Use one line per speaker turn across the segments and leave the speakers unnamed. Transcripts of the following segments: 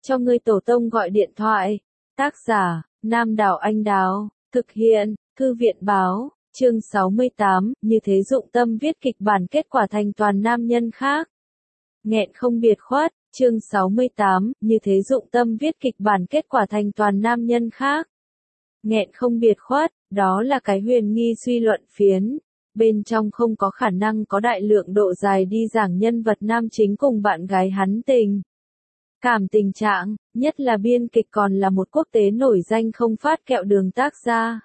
cho ngươi tổ tông gọi điện thoại. Tác giả, Nam Đào Anh Đào, thực hiện, Thư viện Báo, chương 68, như thế dụng tâm viết kịch bản kết quả thành toàn nam nhân khác. Nghẹn không biệt khuất, chương 68, như thế dụng tâm viết kịch bản kết quả thành toàn nam nhân khác. Nghẹn không biệt khuất, đó là cái huyền nghi suy luận phiến. Bên trong không có khả năng có đại lượng độ dài đi giảng nhân vật nam chính cùng bạn gái hắn tình tình trạng, nhất là biên kịch còn là một quốc tế nổi danh không phát kẹo đường tác gia.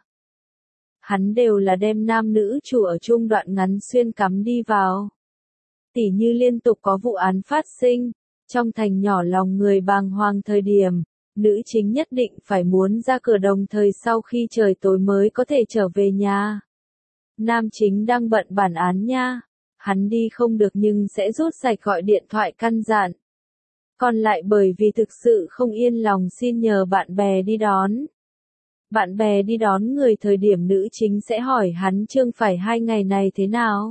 Hắn đều là đem nam nữ chủ ở chung đoạn ngắn xuyên cắm đi vào. Tỉ như liên tục có vụ án phát sinh, trong thành nhỏ lòng người bàng hoàng thời điểm, nữ chính nhất định phải muốn ra cửa đồng thời sau khi trời tối mới có thể trở về nhà. Nam chính đang bận bản án nha, hắn đi không được nhưng sẽ rút sạch gọi điện thoại căn dặn. Còn lại bởi vì thực sự không yên lòng xin nhờ bạn bè đi đón. Bạn bè đi đón người thời điểm nữ chính sẽ hỏi hắn Trương phải 2 ngày này thế nào?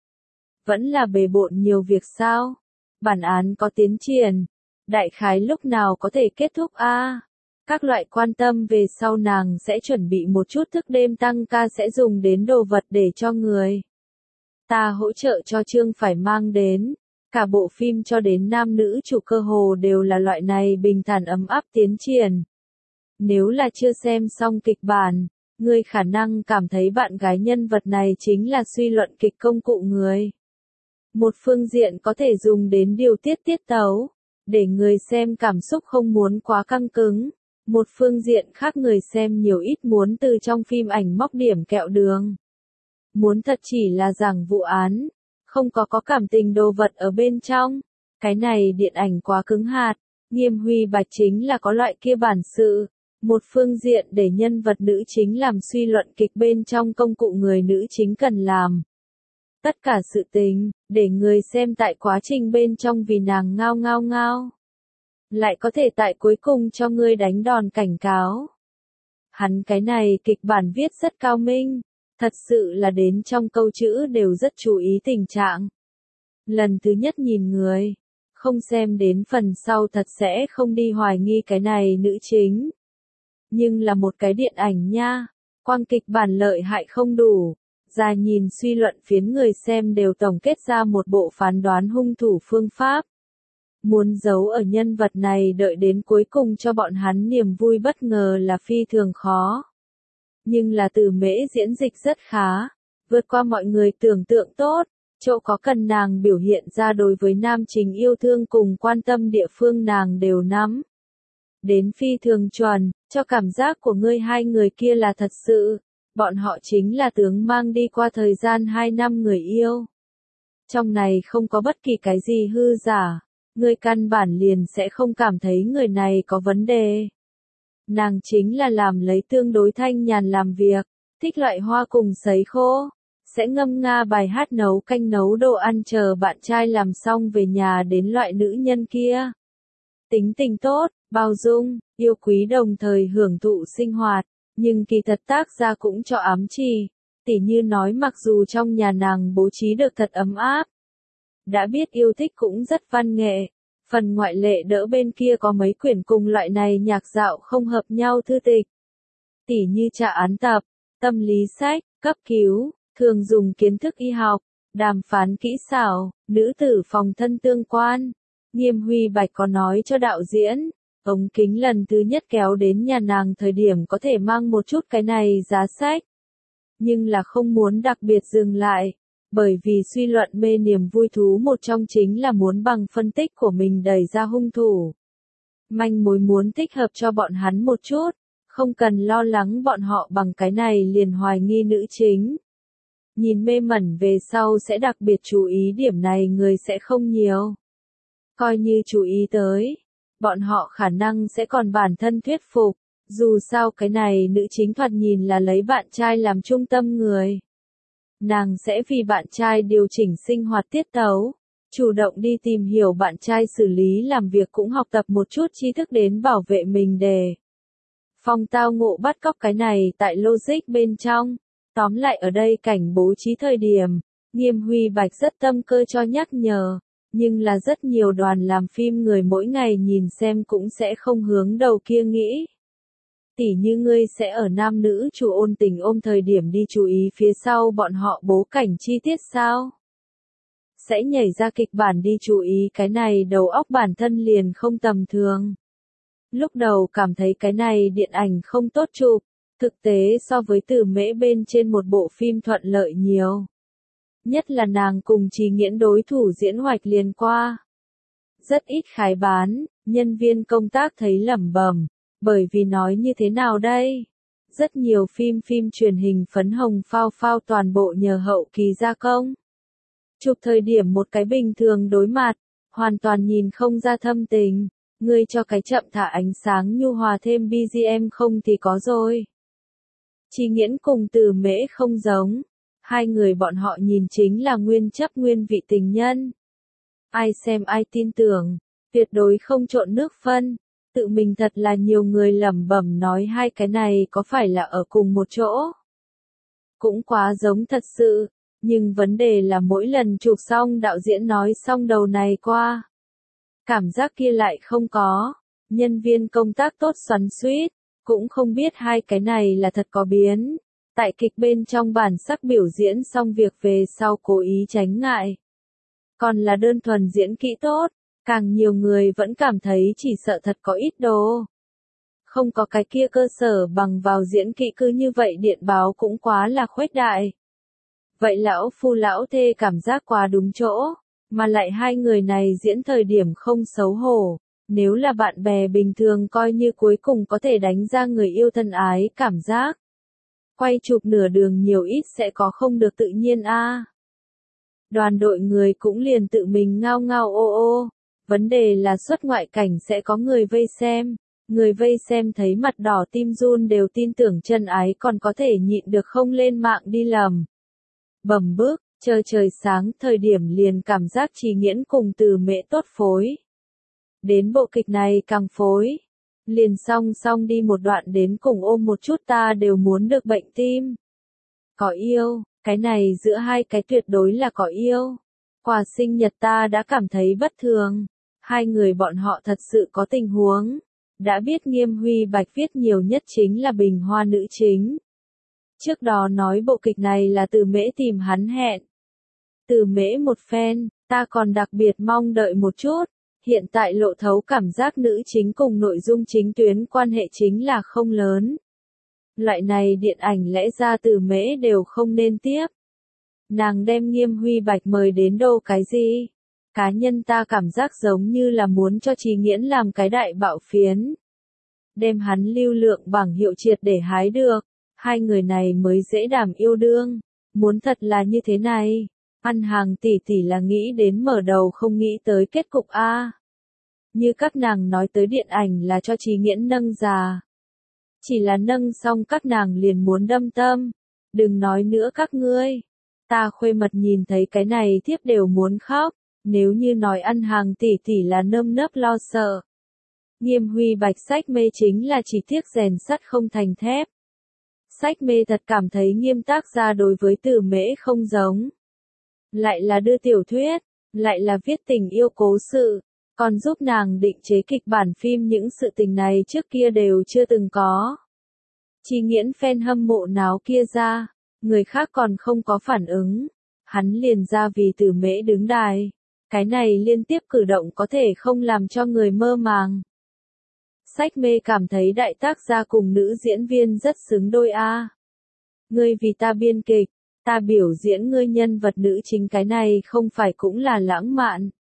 Vẫn là bề bộn nhiều việc sao? Bản án có tiến triển? Đại khái lúc nào có thể kết thúc a? Các loại quan tâm về sau nàng sẽ chuẩn bị một chút thức đêm tăng ca sẽ dùng đến đồ vật để cho người ta hỗ trợ cho Trương phải mang đến. Cả bộ phim cho đến nam nữ chủ cơ hồ đều là loại này bình thản ấm áp tiến triển. Nếu là chưa xem xong kịch bản, người khả năng cảm thấy bạn gái nhân vật này chính là suy luận kịch công cụ người. Một phương diện có thể dùng đến điều tiết tiết tấu, để người xem cảm xúc không muốn quá căng cứng. Một phương diện khác người xem nhiều ít muốn từ trong phim ảnh móc điểm kẹo đường. Muốn thật chỉ là giảng vụ án, không có cảm tình đồ vật ở bên trong. Cái này điện ảnh quá cứng hạt, Nghiêm Huy Bạch chính là có loại kia bản sự. Một phương diện để nhân vật nữ chính làm suy luận kịch bên trong công cụ người nữ chính cần làm. Tất cả sự tình, để người xem tại quá trình bên trong vì nàng ngao ngao ngao. Lại có thể tại cuối cùng cho ngươi đánh đòn cảnh cáo. Hắn cái này kịch bản viết rất cao minh, thật sự là đến trong câu chữ đều rất chú ý tình trạng. Lần thứ nhất nhìn người, không xem đến phần sau thật sẽ không đi hoài nghi cái này nữ chính. Nhưng là một cái điện ảnh nha, quang kịch bản lợi hại không đủ, ra nhìn suy luận phiến người xem đều tổng kết ra một bộ phán đoán hung thủ phương pháp. Muốn giấu ở nhân vật này đợi đến cuối cùng cho bọn hắn niềm vui bất ngờ là phi thường khó. Nhưng là Từ Mễ diễn dịch rất khá, vượt qua mọi người tưởng tượng tốt, chỗ có cần nàng biểu hiện ra đối với nam chính yêu thương cùng quan tâm địa phương nàng đều nắm. Đến phi thường chuẩn, cho cảm giác của ngươi hai người kia là thật sự, bọn họ chính là tướng mang đi qua thời gian 2 năm người yêu. Trong này không có bất kỳ cái gì hư giả. Người căn bản liền sẽ không cảm thấy người này có vấn đề. Nàng chính là làm lấy tương đối thanh nhàn làm việc, thích loại hoa cùng sấy khô, sẽ ngâm nga bài hát nấu canh nấu đồ ăn chờ bạn trai làm xong về nhà đến loại nữ nhân kia. Tính tình tốt, bao dung, yêu quý đồng thời hưởng thụ sinh hoạt, nhưng kỳ thật tác gia cũng cho ám chỉ, tỉ như nói mặc dù trong nhà nàng bố trí được thật ấm áp. Đã biết yêu thích cũng rất văn nghệ, phần ngoại lệ đỡ bên kia có mấy quyển cùng loại này nhạc dạo không hợp nhau thư tịch. Tỉ như trả án tập, tâm lý sách, cấp cứu, thường dùng kiến thức y học, đàm phán kỹ xảo, nữ tử phòng thân tương quan. Nghiêm Huy Bạch có nói cho đạo diễn, ống kính lần thứ nhất kéo đến nhà nàng thời điểm có thể mang một chút cái này giá sách. Nhưng là không muốn đặc biệt dừng lại. Bởi vì suy luận mê niềm vui thú một trong chính là muốn bằng phân tích của mình đẩy ra hung thủ. Manh mối muốn thích hợp cho bọn hắn một chút, không cần lo lắng bọn họ bằng cái này liền hoài nghi nữ chính. Nhìn mê mẩn về sau sẽ đặc biệt chú ý điểm này người sẽ không nhiều. Coi như chú ý tới, bọn họ khả năng sẽ còn bản thân thuyết phục, dù sao cái này nữ chính thoạt nhìn là lấy bạn trai làm trung tâm người. Nàng sẽ vì bạn trai điều chỉnh sinh hoạt tiết tấu, chủ động đi tìm hiểu bạn trai xử lý làm việc cũng học tập một chút tri thức đến bảo vệ mình để phòng tao ngộ bắt cóc cái này tại logic bên trong. Tóm lại ở đây cảnh bố trí thời điểm, Nghiêm Huy Bạch rất tâm cơ cho nhắc nhở, Nhưng là rất nhiều đoàn làm phim người mỗi ngày nhìn xem cũng sẽ không hướng đầu kia nghĩ. Tỉ như ngươi sẽ ở nam nữ chủ ôn tình ôm thời điểm đi chú ý phía sau bọn họ bố cảnh chi tiết sao? Sẽ nhảy ra kịch bản đi chú ý cái này đầu óc bản thân liền không tầm thường. Lúc đầu cảm thấy cái này điện ảnh không tốt chụp, thực tế so với Từ Mễ bên trên một bộ phim thuận lợi nhiều. Nhất là nàng cùng Trì Nghiễn đối thủ diễn Hoạch liền qua. Rất ít khái bán, nhân viên công tác thấy lẩm bẩm, bởi vì nói như thế nào đây? Rất nhiều phim truyền hình phấn hồng phao phao toàn bộ nhờ hậu kỳ gia công. Chụp thời điểm một cái bình thường đối mặt, hoàn toàn nhìn không ra thâm tình, ngươi cho cái chậm thả ánh sáng nhu hòa thêm BGM không thì có rồi. Trì Nghiễn cùng Từ Mễ không giống, hai người bọn họ nhìn chính là nguyên chấp nguyên vị tình nhân. Ai xem ai tin tưởng, tuyệt đối không trộn nước phân, tự mình thật là nhiều người lẩm bẩm nói hai cái này có phải là ở cùng một chỗ. Cũng quá giống thật sự. Nhưng vấn đề là mỗi lần chụp xong đạo diễn nói xong đầu này qua. Cảm giác kia lại không có. Nhân viên công tác tốt xoắn xuýt, cũng không biết hai cái này là thật có biến. Tại kịch bên trong bản sắc biểu diễn xong việc về sau cố ý tránh ngại. Còn là đơn thuần diễn kỹ tốt, càng nhiều người vẫn cảm thấy chỉ sợ thật có ít đồ. Không có cái kia cơ sở bằng vào diễn kỹ cứ như vậy điện báo cũng quá là khuếch đại. Vậy lão phu lão thê cảm giác quá đúng chỗ, mà lại hai người này diễn thời điểm không xấu hổ, nếu là bạn bè bình thường coi như cuối cùng có thể đánh ra người yêu thân ái cảm giác. Quay chụp nửa đường nhiều ít sẽ có không được tự nhiên a. Đoàn đội người cũng liền tự mình ngao ngao ô ô, vấn đề là xuất ngoại cảnh sẽ có người vây xem. Người vây xem thấy mặt đỏ tim run đều tin tưởng chân ái còn có thể nhịn được không lên mạng đi lầm. Bầm bước, trời sáng thời điểm liền cảm giác Trì Nghiễn cùng Từ Mễ tốt phối. Đến bộ kịch này càng phối. Liền song đi một đoạn đến cùng ôm một chút ta đều muốn được bệnh tim. Có yêu, cái này giữa hai cái tuyệt đối là có yêu. Quà sinh nhật ta đã cảm thấy bất thường. Hai người bọn họ thật sự có tình huống. Đã biết Nghiêm Huy Bạch viết nhiều nhất chính là bình hoa nữ chính. Trước đó nói bộ kịch này là Từ Mễ tìm hắn hẹn. Từ Mễ một phen, ta còn đặc biệt mong đợi một chút. Hiện tại lộ thấu cảm giác nữ chính cùng nội dung chính tuyến quan hệ chính là không lớn. Loại này điện ảnh lẽ ra Từ Mễ đều không nên tiếp. Nàng đem Nghiêm Huy Bạch mời đến đâu cái gì? Cá nhân ta cảm giác giống như là muốn cho Trì Nghiễn làm cái đại bạo phiến. Đem hắn lưu lượng bảng hiệu triệt để hái được. Hai người này mới dễ đảm yêu đương. Muốn thật là như thế này. Ăn hàng tỷ tỷ là nghĩ đến mở đầu không nghĩ tới kết cục A. Như các nàng nói tới điện ảnh là cho Trì Nghiễn nâng già. Chỉ là nâng xong các nàng liền muốn đâm tâm. Đừng nói nữa các ngươi. Ta khuê mật nhìn thấy cái này thiếp đều muốn khóc. Nếu như nói ăn hàng tỷ tỷ là nơm nớp lo sợ. Nghiêm Huy Bạch sách mê chính là chỉ tiếc rèn sắt không thành thép. Sách mê thật cảm thấy Nghiêm tác gia đối với Từ Mễ không giống. Lại là đưa tiểu thuyết, lại là viết tình yêu cố sự, còn giúp nàng định chế kịch bản phim những sự tình này trước kia đều chưa từng có. Trì Nghiễn fan hâm mộ náo kia ra, người khác còn không có phản ứng, hắn liền ra vì Từ Mễ đứng đài. Cái này liên tiếp cử động có thể không làm cho người mơ màng. Sách mê cảm thấy đại tác gia cùng nữ diễn viên rất xứng đôi a. Ngươi vì ta biên kịch, ta biểu diễn ngươi nhân vật nữ chính cái này không phải cũng là lãng mạn.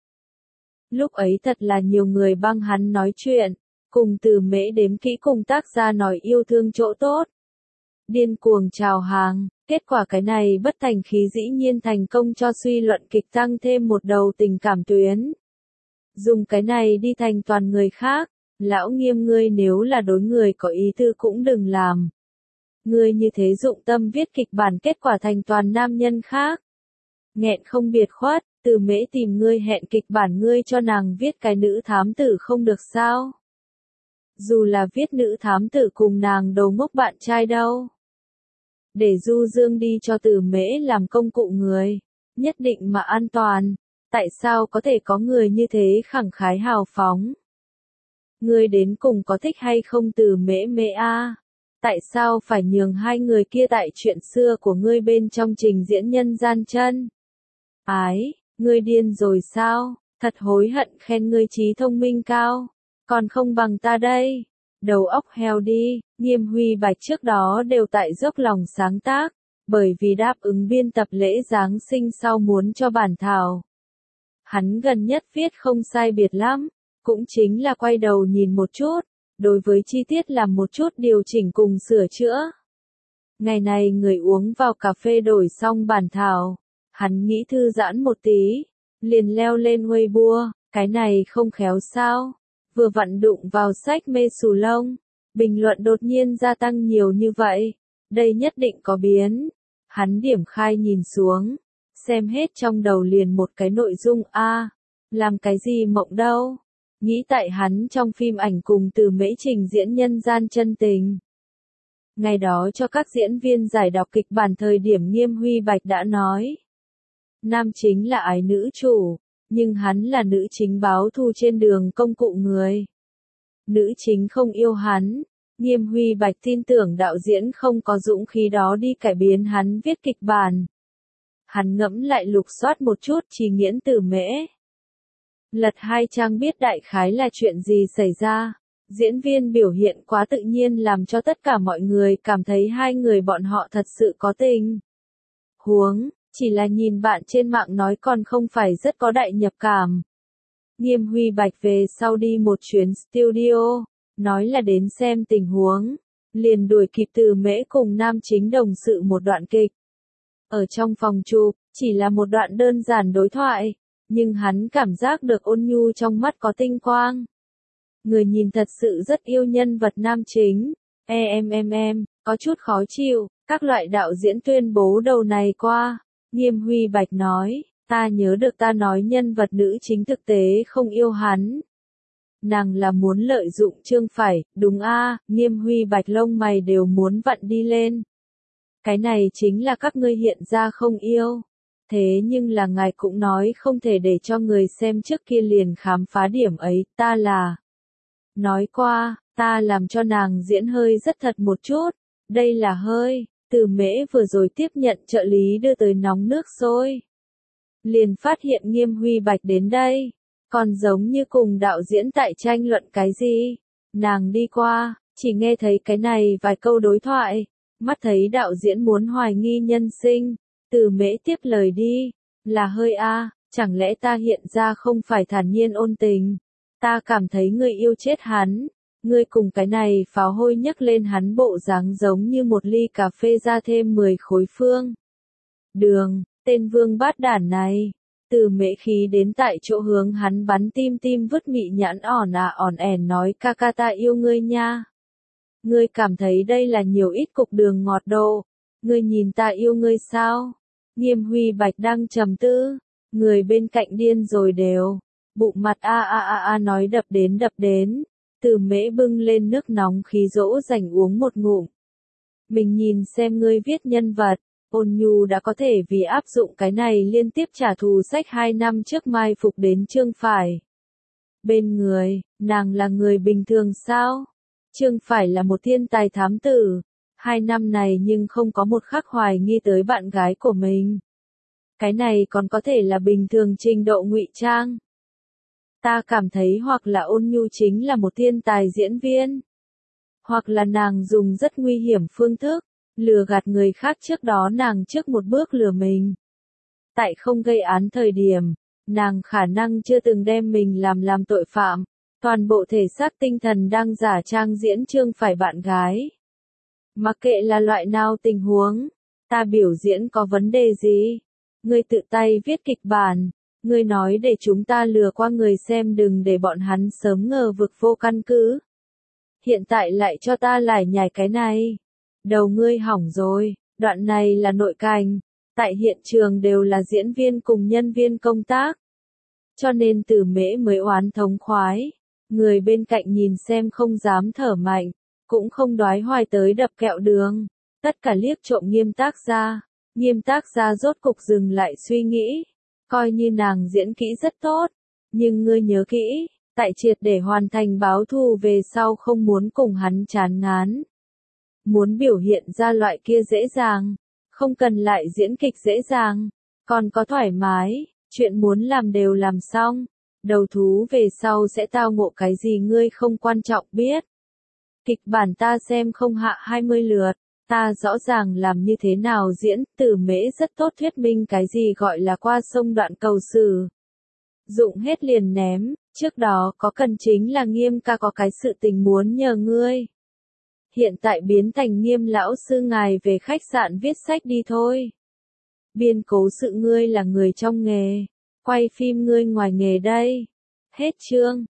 Lúc ấy thật là nhiều người băng hắn nói chuyện, cùng Từ Mễ đếm kỹ cùng tác gia nói yêu thương chỗ tốt. Điên cuồng chào hàng, kết quả cái này bất thành khí dĩ nhiên thành công cho suy luận kịch tăng thêm một đầu tình cảm tuyến. Dùng cái này đi thành toàn người khác, lão Nghiêm ngươi nếu là đối người có ý tư cũng đừng làm. Ngươi như thế dụng tâm viết kịch bản kết quả thành toàn nam nhân khác. Nghẹn không biệt khuất, Từ Mễ tìm ngươi hẹn kịch bản ngươi cho nàng viết cái nữ thám tử không được sao? Dù là viết nữ thám tử cùng nàng đầu ngốc bạn trai đâu. Để du dương đi cho Từ Mễ làm công cụ người, nhất định mà an toàn. Tại sao có thể có người như thế khẳng khái hào phóng? Ngươi đến cùng có thích hay không Từ Mễ Mễ a? Tại sao phải nhường hai người kia tại chuyện xưa của ngươi bên trong trình diễn nhân gian chân? Ái, ngươi điên rồi sao? Thật hối hận khen ngươi trí thông minh cao, còn không bằng ta đây. Đầu óc heo đi, Nghiêm Huy Bạch trước đó đều tại dốc lòng sáng tác, bởi vì đáp ứng biên tập lễ Giáng sinh sau muốn cho bản thảo. Hắn gần nhất viết không sai biệt lắm, cũng chính là quay đầu nhìn một chút, đối với chi tiết làm một chút điều chỉnh cùng sửa chữa. Ngày này người uống vào cà phê đổi xong bản thảo, hắn nghĩ thư giãn một tí, liền leo lên Weibo, cái này không khéo sao, vừa vặn đụng vào sách mê sù lông, bình luận đột nhiên gia tăng nhiều như vậy, đây nhất định có biến. Hắn điểm khai nhìn xuống, xem hết trong đầu liền một cái nội dung a, làm cái gì mộng đâu. Nghĩ tại hắn trong phim ảnh cùng Từ Mễ trình diễn nhân gian chân tình. Ngày đó cho các diễn viên giải đọc kịch bản thời điểm Nghiêm Huy Bạch đã nói. Nam chính là ái nữ chủ, nhưng hắn là nữ chính báo thù trên đường công cụ người. Nữ chính không yêu hắn, Nghiêm Huy Bạch tin tưởng đạo diễn không có dũng khí đó đi cải biến hắn viết kịch bản. Hắn ngẫm lại lục soát một chút Trì Nghiễn Từ Mễ. Lật 2 trang biết đại khái là chuyện gì xảy ra. Diễn viên biểu hiện quá tự nhiên làm cho tất cả mọi người cảm thấy hai người bọn họ thật sự có tình. Huống, chỉ là nhìn bạn trên mạng nói còn không phải rất có đại nhập cảm. Nghiêm Huy Bạch về sau đi một chuyến studio, nói là đến xem tình huống, liền đuổi kịp Từ Mễ cùng nam chính đồng sự một đoạn kịch. Ở trong phòng chụp, chỉ là một đoạn đơn giản đối thoại, nhưng hắn cảm giác được ôn nhu trong mắt có tinh quang. Người nhìn thật sự rất yêu nhân vật nam chính. Em, có chút khó chịu, các loại đạo diễn tuyên bố đầu này qua. Nghiêm Huy Bạch nói, ta nhớ được ta nói nhân vật nữ chính thực tế không yêu hắn. Nàng là muốn lợi dụng Trương Phải, đúng a? Nghiêm Huy Bạch lông mày đều muốn vặn đi lên. Cái này chính là các ngươi hiện ra không yêu. Thế nhưng là ngài cũng nói không thể để cho người xem trước kia liền khám phá điểm ấy, ta là. Nói qua, ta làm cho nàng diễn hơi rất thật một chút, đây là hơi, Từ Mễ vừa rồi tiếp nhận trợ lý đưa tới nóng nước sôi. Liền phát hiện Nghiêm Huy Bạch đến đây, còn giống như cùng đạo diễn tại tranh luận cái gì. Nàng đi qua, chỉ nghe thấy cái này vài câu đối thoại, mắt thấy đạo diễn muốn hoài nghi nhân sinh, Từ Mễ tiếp lời đi, là hơi a, chẳng lẽ ta hiện ra không phải thản nhiên ôn tình. Ta cảm thấy ngươi yêu chết hắn, ngươi cùng cái này pháo hôi nhấc lên hắn bộ dáng giống như một ly cà phê ra thêm 10 khối phương. Đường, tên vương bát đản này, Từ Mễ khí đến tại chỗ hướng hắn bắn tim vứt mị nhãn ỏn ẻn nói ca ca ta yêu ngươi nha. Ngươi cảm thấy đây là nhiều ít cục đường ngọt độ, ngươi nhìn ta yêu ngươi sao? Nghiêm Huy Bạch đang trầm tư, người bên cạnh điên rồi đều. Bụng mặt a nói đập đến, Từ Mễ bưng lên nước nóng khí dỗ dành uống một ngụm. Mình nhìn xem ngươi viết nhân vật, ôn nhu đã có thể vì áp dụng cái này liên tiếp trả thù sách 2 năm trước mai phục đến Trương Phải. Bên người, nàng là người bình thường sao? Trương Phải là một thiên tài thám tử, 2 năm này nhưng không có một khắc hoài nghi tới bạn gái của mình. Cái này còn có thể là bình thường trình độ ngụy trang. Ta cảm thấy hoặc là ôn nhu chính là một thiên tài diễn viên. Hoặc là nàng dùng rất nguy hiểm phương thức, lừa gạt người khác trước đó nàng trước một bước lừa mình. Tại không gây án thời điểm, nàng khả năng chưa từng đem mình làm tội phạm, toàn bộ thể xác tinh thần đang giả trang diễn Trương Phải bạn gái. Mặc kệ là loại nào tình huống, ta biểu diễn có vấn đề gì? Ngươi tự tay viết kịch bản. Ngươi nói để chúng ta lừa qua người xem đừng để bọn hắn sớm ngờ vực vô căn cứ. Hiện tại lại cho ta lải nhải cái này. Đầu ngươi hỏng rồi, đoạn này là nội cành. Tại hiện trường đều là diễn viên cùng nhân viên công tác. Cho nên Từ Mễ mới oán thống khoái. Người bên cạnh nhìn xem không dám thở mạnh, cũng không đoái hoài tới đập kẹo đường. Tất cả liếc trộm Nghiêm tác gia. Nghiêm tác gia rốt cục dừng lại suy nghĩ. Coi như nàng diễn kỹ rất tốt, nhưng ngươi nhớ kỹ, tại triệt để hoàn thành báo thù về sau không muốn cùng hắn chán ngán. Muốn biểu hiện ra loại kia dễ dàng, không cần lại diễn kịch dễ dàng, còn có thoải mái, chuyện muốn làm đều làm xong, đầu thú về sau sẽ tao ngộ cái gì ngươi không quan trọng biết. Kịch bản ta xem không hạ 20 lượt, ta rõ ràng làm như thế nào diễn, Tử Mễ rất tốt thuyết minh cái gì gọi là qua sông đoạn cầu sử. Dụng hết liền ném, trước đó có cần chính là Nghiêm ca có cái sự tình muốn nhờ ngươi. Hiện tại biến thành Nghiêm lão sư ngài về khách sạn viết sách đi thôi. Biên cố sự ngươi là người trong nghề, quay phim ngươi ngoài nghề đây. Hết chương.